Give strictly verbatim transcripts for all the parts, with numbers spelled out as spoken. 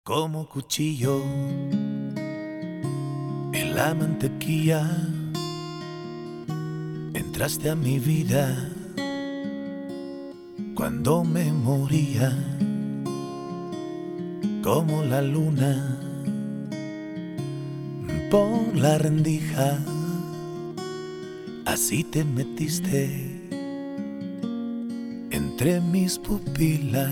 Como cuchillo en la mantequilla, entraste a mi vida cuando me moría. Como la luna por la rendija, así te metiste entre mis pupilas.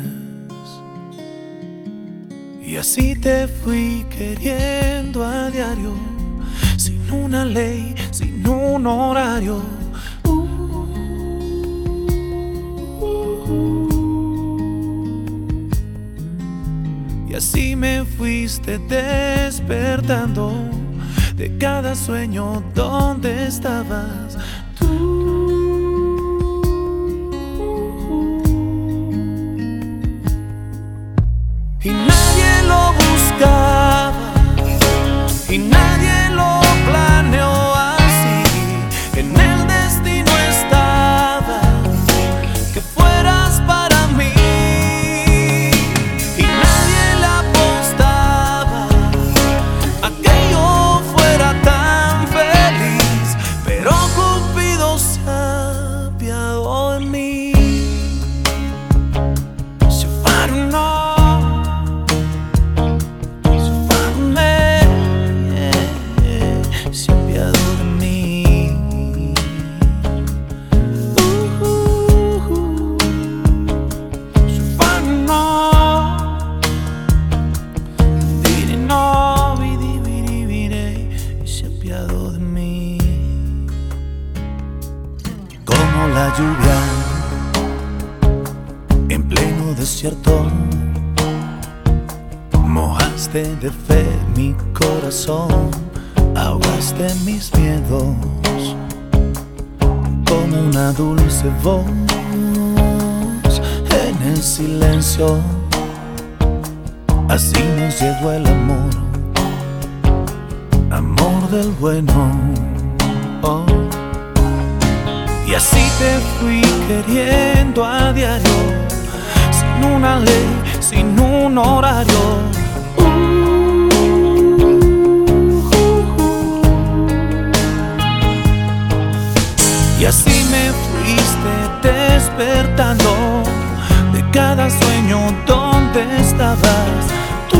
Y así te fui queriendo a diario, sin una ley, sin un horario. Uh, uh, uh. Y así me fuiste despertando de cada sueño donde estabas tú. Y nadie lo buscaba, y nadie lo planeó así. En el destino estaba que fueras para mí, y nadie le apostaba a que yo fuera tan feliz, pero Cupido se apiadó de mí. Se farunó, de mí. Como la lluvia en pleno desierto, mojaste de fe mi corazón, ahogaste mis miedos como una dulce voz en el silencio. Así nos llegó el amor, amor del bueno, oh. Y así te fui queriendo a diario, sin una ley, sin un horario. Uh, uh, uh. Y así me fuiste despertando de cada sueño donde estabas tú.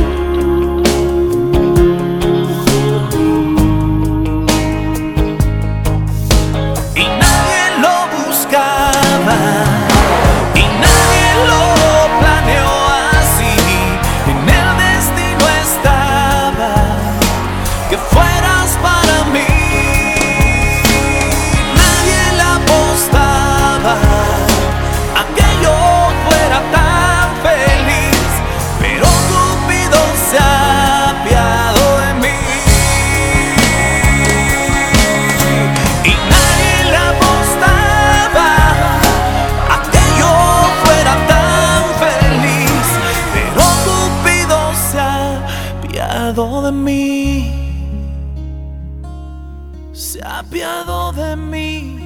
Y nadie lo planeó así. En el destino estaba que fueras para mí. Nadie le apostaba a que yo fuera tan feliz, pero Cupido se apiadó de mí. Y nadie le apostaba de mí, se apiadó de mí.